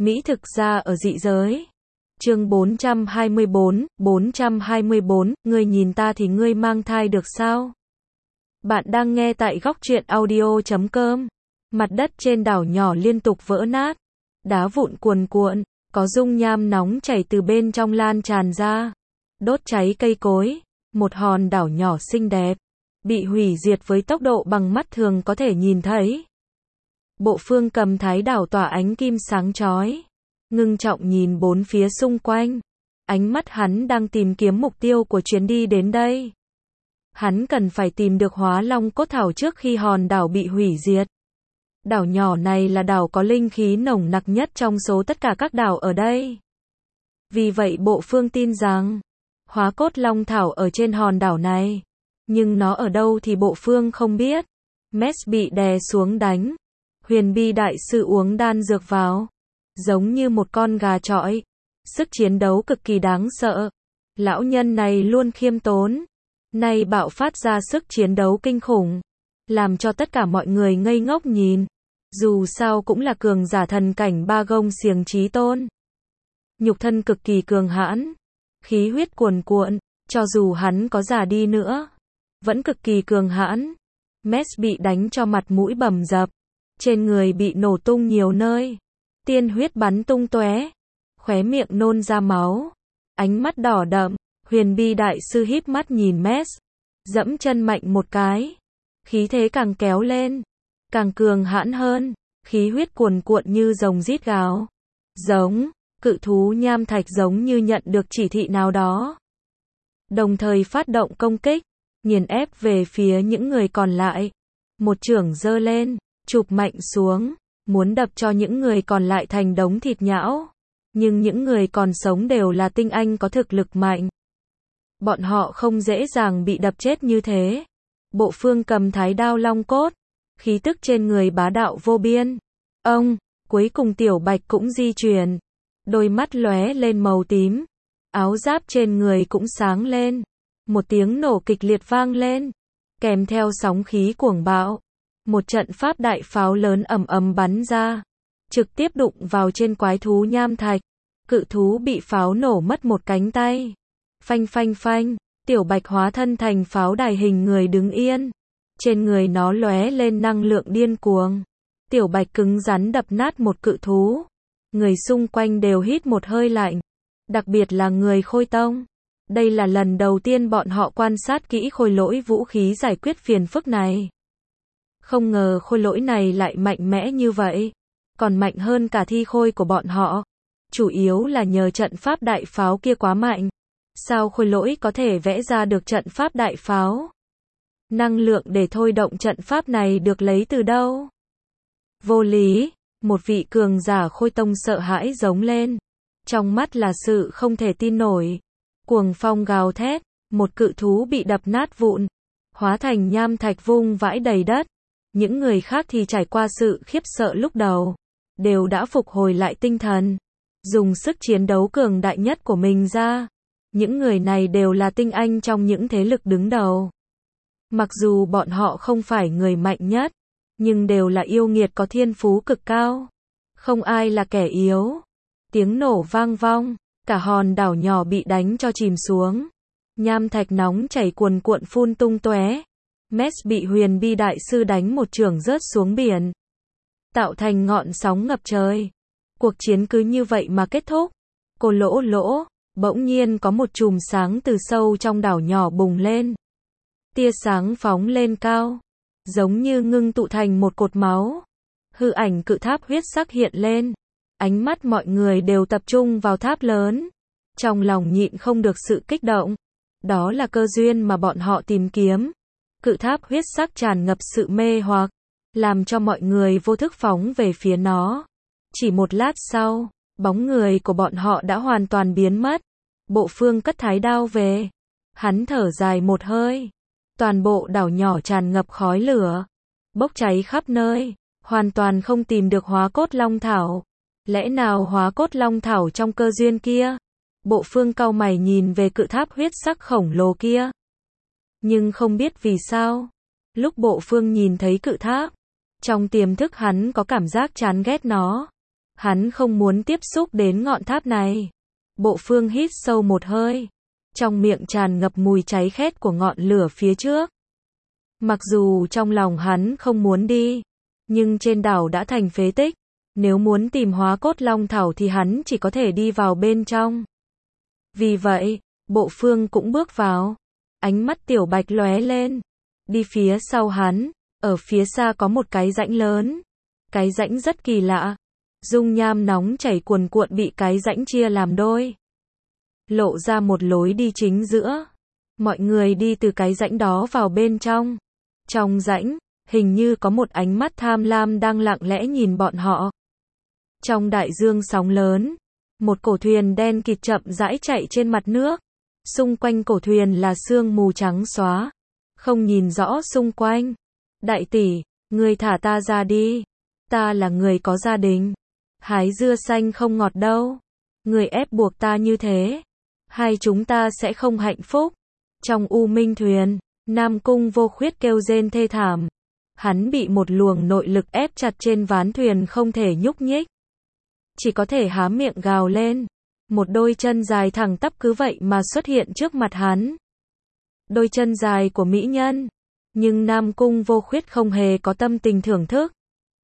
Mỹ thực ra ở dị giới. Chương 424, ngươi nhìn ta thì ngươi mang thai được sao? Bạn đang nghe tại góc truyện audio.com. Mặt đất trên đảo nhỏ liên tục vỡ nát, đá vụn cuồn cuộn, có dung nham nóng chảy từ bên trong lan tràn ra, đốt cháy cây cối, một hòn đảo nhỏ xinh đẹp, bị hủy diệt với tốc độ bằng mắt thường có thể nhìn thấy. Bộ Phương Cầm thái đảo tỏa ánh kim sáng chói, ngưng trọng nhìn bốn phía xung quanh. Ánh mắt hắn đang tìm kiếm mục tiêu của chuyến đi đến đây. Hắn cần phải tìm được Hóa Long cốt thảo trước khi hòn đảo bị hủy diệt. Đảo nhỏ này là đảo có linh khí nồng nặc nhất trong số tất cả các đảo ở đây. Vì vậy Bộ Phương tin rằng Hóa cốt long thảo ở trên hòn đảo này, nhưng nó ở đâu thì Bộ Phương không biết. Mes bị đè xuống đánh. Huyền Bi đại sư uống đan dược vào, giống như một con gà chọi, sức chiến đấu cực kỳ đáng sợ. Lão nhân này luôn khiêm tốn, nay bạo phát ra sức chiến đấu kinh khủng, làm cho tất cả mọi người ngây ngốc nhìn. Dù sao cũng là cường giả thần cảnh ba gông xiềng chí tôn, nhục thân cực kỳ cường hãn, khí huyết cuồn cuộn, cho dù hắn có già đi nữa, vẫn cực kỳ cường hãn. Mes bị đánh cho mặt mũi bầm dập, trên người bị nổ tung nhiều nơi, tiên huyết bắn tung tóe, khóe miệng nôn ra máu, ánh mắt đỏ đậm. Huyền Bi đại sư híp mắt nhìn Mes, dẫm chân mạnh một cái, khí thế càng kéo lên, càng cường hãn hơn, khí huyết cuồn cuộn như rồng rít gào. Giống, cự thú nham thạch giống như nhận được chỉ thị nào đó, đồng thời phát động công kích, nghiền ép về phía những người còn lại. Một chưởng giơ lên, chụp mạnh xuống, muốn đập cho những người còn lại thành đống thịt nhão. Nhưng những người còn sống đều là tinh anh có thực lực mạnh, bọn họ không dễ dàng bị đập chết như thế. Bộ Phương cầm thái đao long cốt, khí tức trên người bá đạo vô biên. Cuối cùng Tiểu Bạch cũng di chuyển, đôi mắt lóe lên màu tím, áo giáp trên người cũng sáng lên. Một tiếng nổ kịch liệt vang lên, kèm theo sóng khí cuồng bạo, một trận pháp đại pháo lớn ầm ầm bắn ra, trực tiếp đụng vào trên quái thú nham thạch. Cự thú bị pháo nổ mất một cánh tay. Phanh phanh phanh, Tiểu Bạch hóa thân thành pháo đài hình người đứng yên. Trên người nó lóe lên năng lượng điên cuồng. Tiểu Bạch cứng rắn đập nát một cự thú. Người xung quanh đều hít một hơi lạnh, đặc biệt là người Khôi Tông. Đây là lần đầu tiên bọn họ quan sát kỹ khôi lỗi vũ khí giải quyết phiền phức này. Không ngờ khôi lỗi này lại mạnh mẽ như vậy, còn mạnh hơn cả thi khôi của bọn họ. Chủ yếu là nhờ trận pháp đại pháo kia quá mạnh. Sao khôi lỗi có thể vẽ ra được trận pháp đại pháo? Năng lượng để thôi động trận pháp này được lấy từ đâu? Vô lý, một vị cường giả Khôi Tông sợ hãi giống lên. Trong mắt là sự không thể tin nổi. Cuồng phong gào thét, một cự thú bị đập nát vụn, hóa thành nham thạch vung vãi đầy đất. Những người khác thì trải qua sự khiếp sợ lúc đầu, đều đã phục hồi lại tinh thần, dùng sức chiến đấu cường đại nhất của mình ra. Những người này đều là tinh anh trong những thế lực đứng đầu. Mặc dù bọn họ không phải người mạnh nhất, nhưng đều là yêu nghiệt có thiên phú cực cao. Không ai là kẻ yếu. Tiếng nổ vang vong, cả hòn đảo nhỏ bị đánh cho chìm xuống. Nham thạch nóng chảy cuồn cuộn phun tung tóe. Mes bị Huyền Bi đại sư đánh một chưởng rớt xuống biển, tạo thành ngọn sóng ngập trời. Cuộc chiến cứ như vậy mà kết thúc. Cô lỗ lỗ, bỗng nhiên có một chùm sáng từ sâu trong đảo nhỏ bùng lên. Tia sáng phóng lên cao, giống như ngưng tụ thành một cột máu. Hư ảnh cự tháp huyết sắc hiện lên. Ánh mắt mọi người đều tập trung vào tháp lớn. Trong lòng nhịn không được sự kích động. Đó là cơ duyên mà bọn họ tìm kiếm. Cự tháp huyết sắc tràn ngập sự mê hoặc, làm cho mọi người vô thức phóng về phía nó. Chỉ một lát sau, bóng người của bọn họ đã hoàn toàn biến mất. Bộ Phương cất thái đao về. Hắn thở dài một hơi. Toàn bộ đảo nhỏ tràn ngập khói lửa, bốc cháy khắp nơi, hoàn toàn không tìm được Hóa cốt long thảo. Lẽ nào Hóa cốt long thảo trong cơ duyên kia? Bộ Phương cau mày nhìn về cự tháp huyết sắc khổng lồ kia. Nhưng không biết vì sao, lúc Bộ Phương nhìn thấy cự tháp, trong tiềm thức hắn có cảm giác chán ghét nó. Hắn không muốn tiếp xúc đến ngọn tháp này. Bộ Phương hít sâu một hơi. Trong miệng tràn ngập mùi cháy khét của ngọn lửa phía trước. Mặc dù trong lòng hắn không muốn đi, nhưng trên đảo đã thành phế tích. Nếu muốn tìm hóa cốt long thảo thì hắn chỉ có thể đi vào bên trong. Vì vậy, Bộ Phương cũng bước vào. Ánh mắt Tiểu Bạch lóe lên. Đi phía sau hắn, ở phía xa có một cái rãnh lớn. Cái rãnh rất kỳ lạ. Dung nham nóng chảy cuồn cuộn bị cái rãnh chia làm đôi. Lộ ra một lối đi chính giữa. Mọi người đi từ cái rãnh đó vào bên trong. Trong rãnh, hình như có một ánh mắt tham lam đang lặng lẽ nhìn bọn họ. Trong đại dương sóng lớn, một cổ thuyền đen kịt chậm rãi chạy trên mặt nước. Xung quanh cổ thuyền là sương mù trắng xóa. Không nhìn rõ xung quanh. Đại tỷ, người thả ta ra đi. Ta là người có gia đình. Hái dưa xanh không ngọt đâu. Người ép buộc ta như thế. Hai chúng ta sẽ không hạnh phúc. Trong u minh thuyền, Nam Cung Vô Khuyết kêu rên thê thảm. Hắn bị một luồng nội lực ép chặt trên ván thuyền không thể nhúc nhích. Chỉ có thể há miệng gào lên. Một đôi chân dài thẳng tắp cứ vậy mà xuất hiện trước mặt hắn. Đôi chân dài của mỹ nhân. Nhưng Nam Cung Vô Khuyết không hề có tâm tình thưởng thức.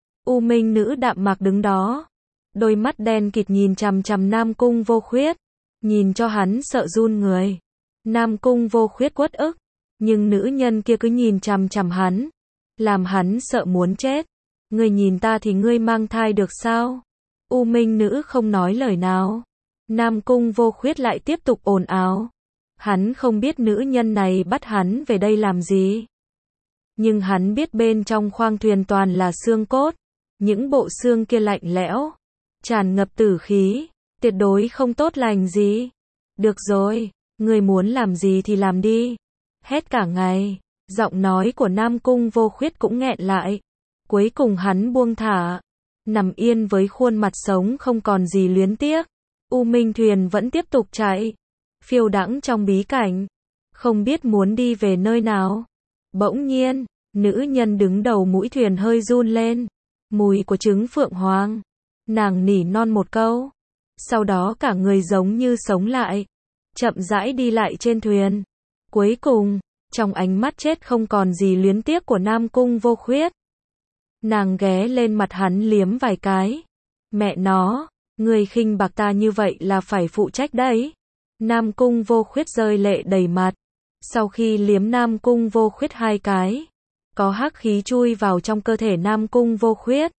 U minh nữ đạm mạc đứng đó. Đôi mắt đen kịt nhìn chằm chằm Nam Cung Vô Khuyết. Nhìn cho hắn sợ run người. Nam Cung Vô Khuyết uất ức. Nhưng nữ nhân kia cứ nhìn chằm chằm hắn. Làm hắn sợ muốn chết. Ngươi nhìn ta thì ngươi mang thai được sao? U minh nữ không nói lời nào. Nam Cung Vô Khuyết lại tiếp tục ồn ào. Hắn không biết nữ nhân này bắt hắn về đây làm gì. Nhưng hắn biết bên trong khoang thuyền toàn là xương cốt. Những bộ xương kia lạnh lẽo. Tràn ngập tử khí. Tuyệt đối không tốt lành gì. Được rồi, ngươi muốn làm gì thì làm đi. Hết cả ngày. Giọng nói của Nam Cung Vô Khuyết cũng nghẹn lại. Cuối cùng hắn buông thả. Nằm yên với khuôn mặt sống không còn gì luyến tiếc. U minh thuyền vẫn tiếp tục chạy. Phiêu đãng trong bí cảnh. Không biết muốn đi về nơi nào. Bỗng nhiên, nữ nhân đứng đầu mũi thuyền hơi run lên. Mùi của trứng phượng hoàng. Nàng nỉ non một câu. Sau đó cả người giống như sống lại. Chậm rãi đi lại trên thuyền. Cuối cùng, trong ánh mắt chết không còn gì luyến tiếc của Nam Cung Vô Khuyết. Nàng ghé lên mặt hắn liếm vài cái. Mẹ nó, người khinh bạc ta như vậy là phải phụ trách đấy. Nam Cung Vô Khuyết rơi lệ đầy mặt. Sau khi liếm Nam Cung Vô Khuyết 2 cái, có hắc khí chui vào trong cơ thể Nam Cung Vô Khuyết.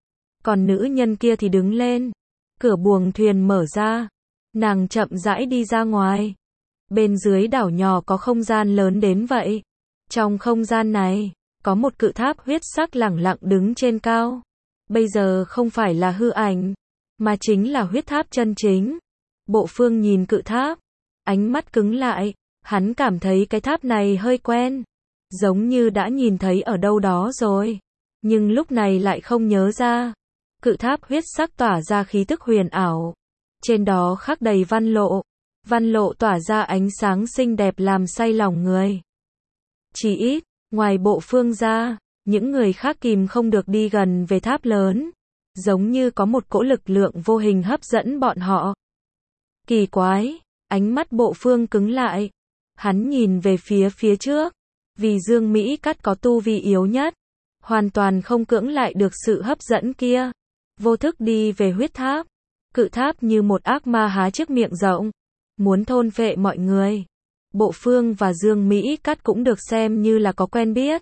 Còn nữ nhân kia thì đứng lên. Cửa buồng thuyền mở ra. Nàng chậm rãi đi ra ngoài. Bên dưới đảo nhỏ có không gian lớn đến vậy. Trong không gian này, có một cự tháp huyết sắc lẳng lặng đứng trên cao. Bây giờ không phải là hư ảnh, mà chính là huyết tháp chân chính. Bộ Phương nhìn cự tháp, ánh mắt cứng lại. Hắn cảm thấy cái tháp này hơi quen. Giống như đã nhìn thấy ở đâu đó rồi. Nhưng lúc này lại không nhớ ra. Cự tháp huyết sắc tỏa ra khí tức huyền ảo. Trên đó khắc đầy văn lộ. Văn lộ tỏa ra ánh sáng xinh đẹp làm say lòng người. Chỉ ít, ngoài Bộ Phương ra, những người khác kìm không được đi gần về tháp lớn. Giống như có một cỗ lực lượng vô hình hấp dẫn bọn họ. Kỳ quái, ánh mắt Bộ Phương cứng lại. Hắn nhìn về phía trước. Vì Dương Mỹ Cắt có tu vi yếu nhất. Hoàn toàn không cưỡng lại được sự hấp dẫn kia. Vô thức đi về huyết tháp. Cự tháp như một ác ma há chiếc miệng rộng. Muốn thôn phệ mọi người. Bộ Phương và Dương Mỹ Cắt cũng được xem như là có quen biết.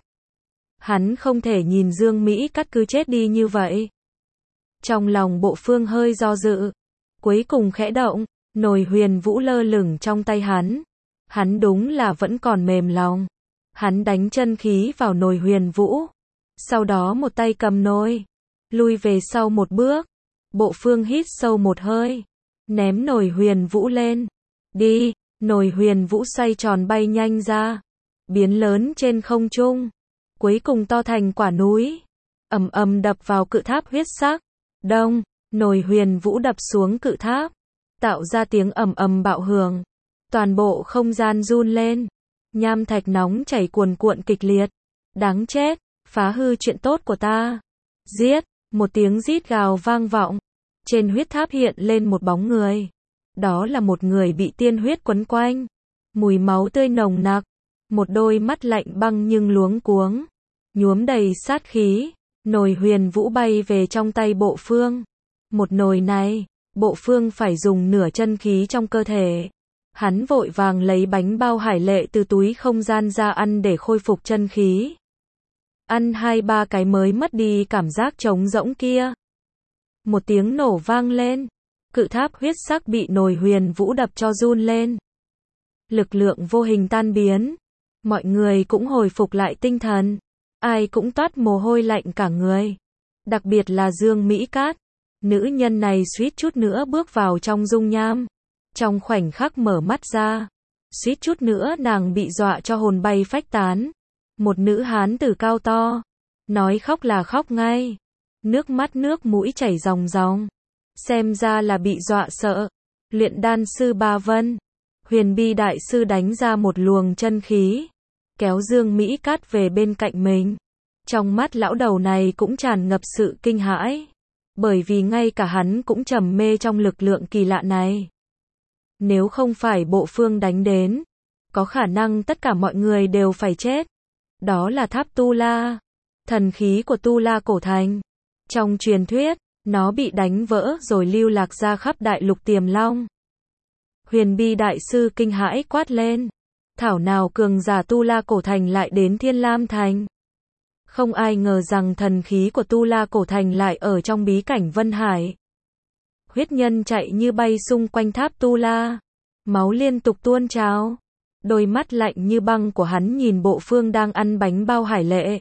Hắn không thể nhìn Dương Mỹ Cắt cứ chết đi như vậy. Trong lòng Bộ Phương hơi do dự. Cuối cùng khẽ động. Nồi huyền vũ lơ lửng trong tay hắn. Hắn đúng là vẫn còn mềm lòng. Hắn đánh chân khí vào nồi huyền vũ. Sau đó một tay cầm nồi. Lui về sau một bước. Bộ Phương hít sâu một hơi. Ném nồi huyền vũ lên. Đi, nồi huyền vũ xoay tròn bay nhanh ra. Biến lớn trên không trung. Cuối cùng to thành quả núi. Ầm ầm đập vào cự tháp huyết sắc. Đông, nồi huyền vũ đập xuống cự tháp. Tạo ra tiếng ầm ầm bạo hưởng. Toàn bộ không gian run lên. Nham thạch nóng chảy cuồn cuộn kịch liệt. Đáng chết, phá hư chuyện tốt của ta. Giết, một tiếng rít gào vang vọng. Trên huyết tháp hiện lên một bóng người. Đó là một người bị tiên huyết quấn quanh. Mùi máu tươi nồng nặc. Một đôi mắt lạnh băng nhưng luống cuống. Nhuốm đầy sát khí. Nồi huyền vũ bay về trong tay Bộ Phương. Một nồi này, Bộ Phương phải dùng nửa chân khí trong cơ thể. Hắn vội vàng lấy bánh bao hải lệ từ túi không gian ra ăn để khôi phục chân khí. Ăn 2-3 cái mới mất đi cảm giác trống rỗng kia. Một tiếng nổ vang lên. Cự tháp huyết sắc bị nồi huyền vũ đập cho run lên. Lực lượng vô hình tan biến. Mọi người cũng hồi phục lại tinh thần. Ai cũng toát mồ hôi lạnh cả người. Đặc biệt là Dương Mỹ Cát. Nữ nhân này suýt chút nữa bước vào trong dung nham. Trong khoảnh khắc mở mắt ra, suýt chút nữa nàng bị dọa cho hồn bay phách tán. Một nữ hán tử cao to, nói khóc là khóc ngay. Nước mắt nước mũi chảy ròng ròng. Xem ra là bị dọa sợ. Luyện đan sư Ba Vân, Huyền Bi đại sư đánh ra một luồng chân khí, kéo Dương Mỹ Cát về bên cạnh mình. Trong mắt lão đầu này cũng tràn ngập sự kinh hãi, bởi vì ngay cả hắn cũng trầm mê trong lực lượng kỳ lạ này. Nếu không phải Bộ Phương đánh đến, có khả năng tất cả mọi người đều phải chết. Đó là tháp Tu La, thần khí của Tu La cổ thành. Trong truyền thuyết, nó bị đánh vỡ rồi lưu lạc ra khắp đại lục Tiềm Long. Huyền Bi đại sư kinh hãi quát lên. Thảo nào cường giả Tu La cổ thành lại đến Thiên Lam thành. Không ai ngờ rằng thần khí của Tu La cổ thành lại ở trong bí cảnh Vân Hải. Huyết nhân chạy như bay xung quanh tháp Tu La. Máu liên tục tuôn trào. Đôi mắt lạnh như băng của hắn nhìn Bộ Phương đang ăn bánh bao hải lệ.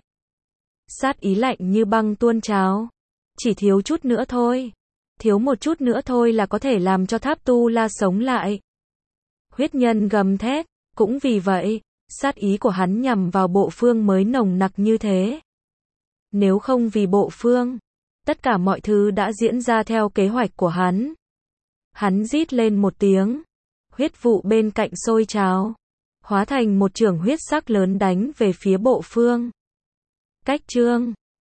Sát ý lạnh như băng tuôn trào. Chỉ thiếu chút nữa thôi. Thiếu một chút nữa thôi là có thể làm cho tháp Tu La sống lại. Huyết nhân gầm thét. Cũng vì vậy, sát ý của hắn nhằm vào Bộ Phương mới nồng nặc như thế. Nếu không vì Bộ Phương, tất cả mọi thứ đã diễn ra theo kế hoạch của hắn. Hắn rít lên một tiếng. Huyết vụ bên cạnh sôi trào, hóa thành một chưởng huyết sắc lớn đánh về phía Bộ Phương. Cách chương